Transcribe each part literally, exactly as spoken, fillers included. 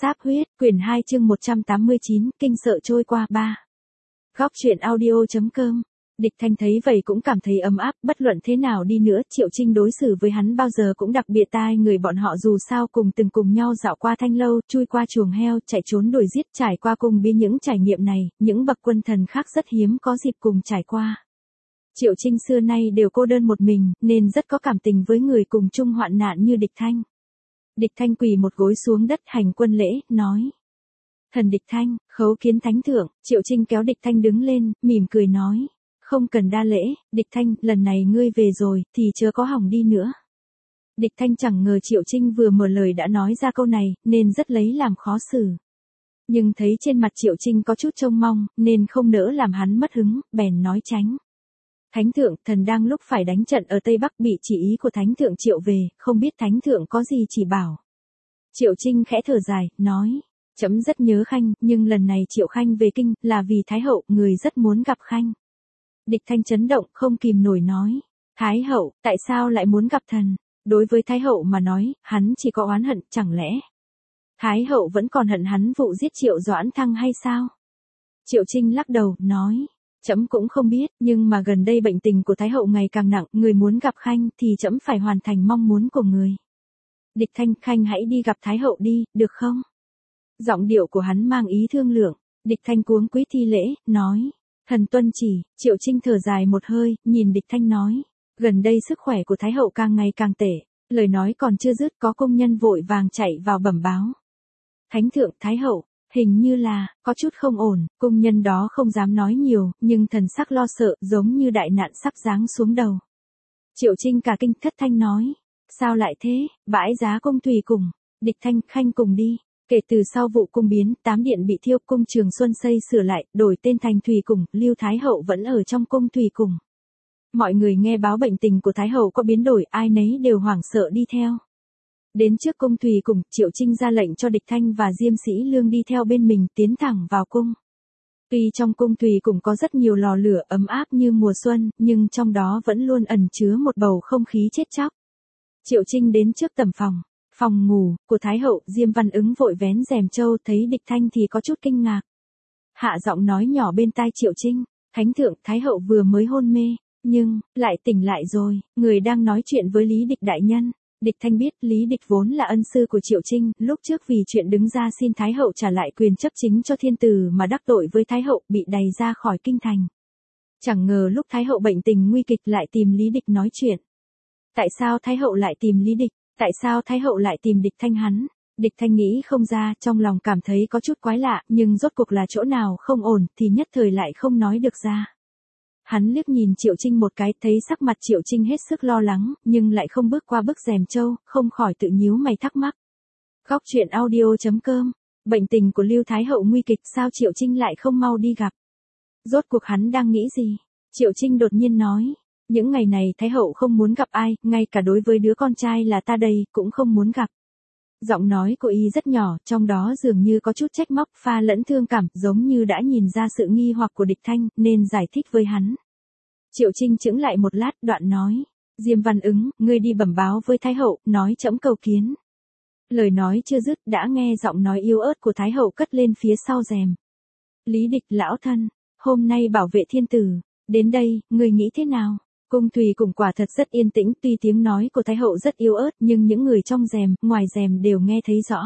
Sáp huyết, quyển hai chương một trăm tám mươi chín, kinh sợ trôi qua ba. Góc truyện audio.com. Địch Thanh thấy vậy cũng cảm thấy ấm áp, bất luận thế nào đi nữa, Triệu Trinh đối xử với hắn bao giờ cũng đặc biệt tai người, bọn họ dù sao cùng từng cùng nhau dạo qua thanh lâu, chui qua chuồng heo, chạy trốn đuổi giết, trải qua cùng biết những trải nghiệm này, những bậc quân thần khác rất hiếm có dịp cùng trải qua. Triệu Trinh xưa nay đều cô đơn một mình, nên rất có cảm tình với người cùng chung hoạn nạn như Địch Thanh. Địch Thanh quỳ một gối xuống đất hành quân lễ, nói. Thần Địch Thanh, khấu kiến thánh thượng. Triệu Trinh kéo Địch Thanh đứng lên, mỉm cười nói. Không cần đa lễ, Địch Thanh, lần này ngươi về rồi, thì chớ có hỏng đi nữa. Địch Thanh chẳng ngờ Triệu Trinh vừa mở lời đã nói ra câu này, nên rất lấy làm khó xử. Nhưng thấy trên mặt Triệu Trinh có chút trông mong, nên không nỡ làm hắn mất hứng, bèn nói tránh. Thánh thượng, thần đang lúc phải đánh trận ở Tây Bắc, bị chỉ ý của thánh thượng triệu về, không biết thánh thượng có gì chỉ bảo. Triệu Trinh khẽ thở dài, nói, trẫm rất nhớ Khanh, nhưng lần này Triệu Khanh về kinh, là vì Thái hậu, người rất muốn gặp Khanh. Địch Thanh chấn động, không kìm nổi nói, Thái hậu, tại sao lại muốn gặp thần? Đối với Thái hậu mà nói, hắn chỉ có oán hận, chẳng lẽ Thái hậu vẫn còn hận hắn vụ giết Triệu Doãn Thăng hay sao? Triệu Trinh lắc đầu, nói, trẫm cũng không biết, nhưng mà gần đây bệnh tình của Thái hậu ngày càng nặng, người muốn gặp Khanh thì trẫm phải hoàn thành mong muốn của người. Địch Thanh, Khanh hãy đi gặp Thái hậu đi, được không? Giọng điệu của hắn mang ý thương lượng. Địch Thanh cuống quýt thi lễ, nói, thần tuân chỉ. Triệu Trinh thở dài một hơi, nhìn Địch Thanh nói, gần đây sức khỏe của Thái hậu càng ngày càng tệ. Lời nói còn chưa dứt, có công nhân vội vàng chạy vào bẩm báo. Thánh thượng, Thái hậu, hình như là, có chút không ổn. Công nhân đó không dám nói nhiều, nhưng thần sắc lo sợ, giống như đại nạn sắp giáng xuống đầu. Triệu Trinh cả kinh, thất thanh nói, sao lại thế? Bãi giá cung tùy cùng. Địch Thanh, Khanh cùng đi. Kể từ sau vụ cung biến, tám điện bị thiêu, cung Trường Xuân xây sửa lại, đổi tên thành Thùy Cùng, Lưu Thái hậu vẫn ở trong cung Thùy Cùng. Mọi người nghe báo bệnh tình của Thái hậu có biến đổi, ai nấy đều hoảng sợ đi theo. Đến trước cung Thùy Cùng, Triệu Trinh ra lệnh cho Địch Thanh và Diêm Sĩ Lương đi theo bên mình, tiến thẳng vào cung. Tuy trong cung Thùy Cùng có rất nhiều lò lửa ấm áp như mùa xuân, nhưng trong đó vẫn luôn ẩn chứa một bầu không khí chết chóc. Triệu Trinh đến trước tầm phòng, phòng ngủ của Thái hậu, Diêm Văn Ứng vội vén rèm trâu, thấy Địch Thanh thì có chút kinh ngạc. Hạ giọng nói nhỏ bên tai Triệu Trinh, Thánh thượng, Thái hậu vừa mới hôn mê, nhưng, lại tỉnh lại rồi, người đang nói chuyện với Lý Địch đại nhân. Địch Thanh biết Lý Địch vốn là ân sư của Triệu Trinh, lúc trước vì chuyện đứng ra xin Thái hậu trả lại quyền chấp chính cho thiên tử mà đắc tội với Thái hậu, bị đày ra khỏi kinh thành. Chẳng ngờ lúc Thái hậu bệnh tình nguy kịch lại tìm Lý Địch nói chuyện. Tại sao Thái hậu lại tìm Lý Địch? Tại sao Thái hậu lại tìm Địch Thanh hắn? Địch Thanh nghĩ không ra, trong lòng cảm thấy có chút quái lạ, nhưng rốt cuộc là chỗ nào không ổn thì nhất thời lại không nói được ra. Hắn liếc nhìn Triệu Trinh một cái, thấy sắc mặt Triệu Trinh hết sức lo lắng, nhưng lại không bước qua bức rèm trâu, không khỏi tự nhíu mày thắc mắc. Góc truyện audio.com. Bệnh tình của Lưu Thái hậu nguy kịch, sao Triệu Trinh lại không mau đi gặp? Rốt cuộc hắn đang nghĩ gì? Triệu Trinh đột nhiên nói, những ngày này Thái hậu không muốn gặp ai, ngay cả đối với đứa con trai là ta đây, cũng không muốn gặp. Giọng nói của y rất nhỏ, trong đó dường như có chút trách móc, pha lẫn thương cảm, giống như đã nhìn ra sự nghi hoặc của Địch Thanh, nên giải thích với hắn. Triệu Trinh chững lại một lát, đoạn nói, Diêm Văn Ứng, ngươi đi bẩm báo với Thái hậu, nói trẫm cầu kiến. Lời nói chưa dứt, đã nghe giọng nói yếu ớt của Thái hậu cất lên phía sau rèm. Lý Địch lão thân, hôm nay bảo vệ thiên tử, đến đây, ngươi nghĩ thế nào? Cung Thùy Cùng quả thật rất yên tĩnh, tuy tiếng nói của Thái hậu rất yếu ớt, nhưng những người trong rèm, ngoài rèm đều nghe thấy rõ.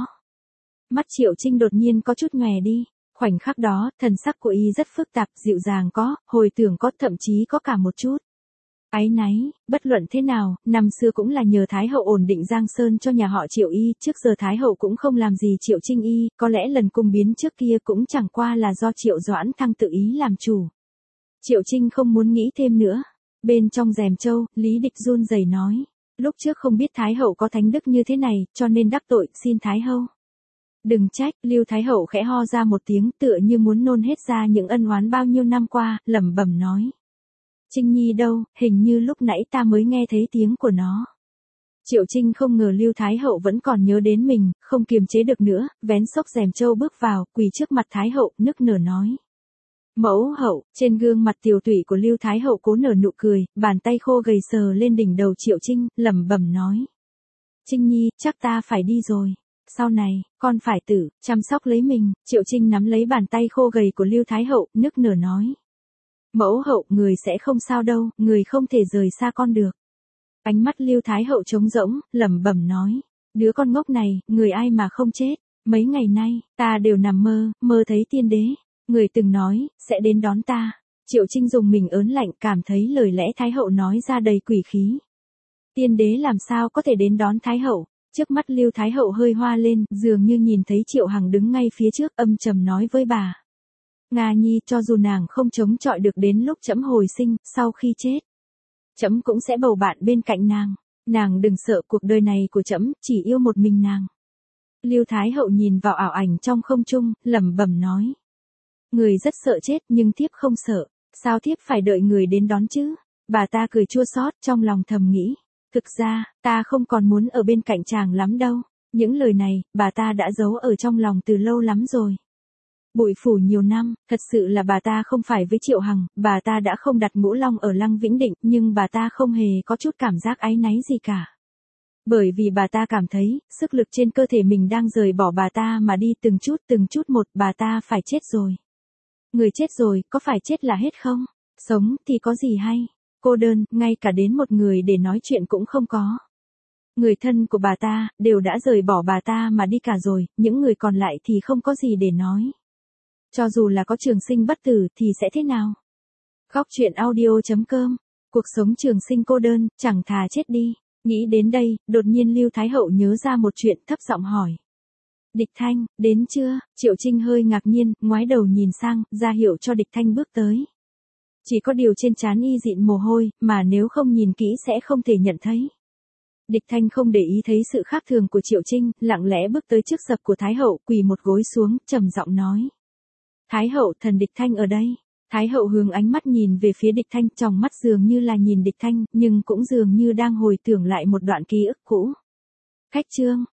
Mắt Triệu Trinh đột nhiên có chút nhòe đi, khoảnh khắc đó, thần sắc của y rất phức tạp, dịu dàng có, hồi tưởng có, thậm chí có cả một chút áy náy. Bất luận thế nào, năm xưa cũng là nhờ Thái hậu ổn định Giang Sơn cho nhà họ Triệu y, trước giờ Thái hậu cũng không làm gì Triệu Trinh y, có lẽ lần cung biến trước kia cũng chẳng qua là do Triệu Doãn Thăng tự ý làm chủ. Triệu Trinh không muốn nghĩ thêm nữa. Bên trong rèm trâu, Lý Địch run rẩy nói, lúc trước không biết Thái hậu có thánh đức như thế này, cho nên đắc tội, xin Thái hậu đừng trách. Lưu Thái hậu khẽ ho ra một tiếng, tựa như muốn nôn hết ra những ân oán bao nhiêu năm qua, lẩm bẩm nói, Trinh Nhi đâu, hình như lúc nãy ta mới nghe thấy tiếng của nó. Triệu Trinh không ngờ Lưu Thái hậu vẫn còn nhớ đến mình, không kiềm chế được nữa, vén xốc rèm trâu bước vào, quỳ trước mặt Thái hậu, nức nở nói, mẫu hậu. Trên gương mặt tiều tụy của Lưu Thái hậu cố nở nụ cười, bàn tay khô gầy sờ lên đỉnh đầu Triệu Trinh, lẩm bẩm nói, Trinh Nhi, chắc ta phải đi rồi. Sau này, con phải tự chăm sóc lấy mình. Triệu Trinh nắm lấy bàn tay khô gầy của Lưu Thái Hậu, nức nở nói. Mẫu hậu, người sẽ không sao đâu, người không thể rời xa con được. Ánh mắt Lưu Thái Hậu trống rỗng, lẩm bẩm nói. Đứa con ngốc này, người ai mà không chết. Mấy ngày nay, ta đều nằm mơ, mơ thấy tiên đế. Người từng nói, sẽ đến đón ta. Triệu Trinh dùng mình ớn lạnh, cảm thấy lời lẽ Thái Hậu nói ra đầy quỷ khí. Tiên đế làm sao có thể đến đón Thái Hậu? Trước mắt Lưu Thái Hậu hơi hoa lên, dường như nhìn thấy Triệu Hằng đứng ngay phía trước, âm trầm nói với bà. Nga Nhi, cho dù nàng không chống chọi được đến lúc trẫm hồi sinh, sau khi chết, trẫm cũng sẽ bầu bạn bên cạnh nàng. Nàng đừng sợ, cuộc đời này của trẫm chỉ yêu một mình nàng. Lưu Thái Hậu nhìn vào ảo ảnh trong không trung, lẩm bẩm nói. Người rất sợ chết nhưng thiếp không sợ, sao thiếp phải đợi người đến đón chứ? Bà ta cười chua xót, trong lòng thầm nghĩ. Thực ra, ta không còn muốn ở bên cạnh chàng lắm đâu. Những lời này, bà ta đã giấu ở trong lòng từ lâu lắm rồi. Bụi phủ nhiều năm, thật sự là bà ta không phải với Triệu Hằng, bà ta đã không đặt Ngũ Long ở Lăng Vĩnh Định, nhưng bà ta không hề có chút cảm giác áy náy gì cả. Bởi vì bà ta cảm thấy, sức lực trên cơ thể mình đang rời bỏ bà ta mà đi từng chút từng chút một, bà ta phải chết rồi. Người chết rồi, có phải chết là hết không? Sống thì có gì hay? Cô đơn, ngay cả đến một người để nói chuyện cũng không có. Người thân của bà ta, đều đã rời bỏ bà ta mà đi cả rồi, những người còn lại thì không có gì để nói. Cho dù là có trường sinh bất tử thì sẽ thế nào? Góc truyện audio chấm com. Cuộc sống trường sinh cô đơn, chẳng thà chết đi. Nghĩ đến đây, đột nhiên Lưu Thái Hậu nhớ ra một chuyện, thấp giọng hỏi. Địch Thanh, đến chưa? Triệu Trinh hơi ngạc nhiên, ngoái đầu nhìn sang, ra hiệu cho Địch Thanh bước tới. Chỉ có điều trên trán y dịn mồ hôi, mà nếu không nhìn kỹ sẽ không thể nhận thấy. Địch Thanh không để ý thấy sự khác thường của Triệu Trinh, lặng lẽ bước tới trước sập của Thái Hậu, quỳ một gối xuống, trầm giọng nói. Thái Hậu, thần Địch Thanh ở đây. Thái Hậu hướng ánh mắt nhìn về phía Địch Thanh, trong mắt dường như là nhìn Địch Thanh, nhưng cũng dường như đang hồi tưởng lại một đoạn ký ức cũ. Khách trương,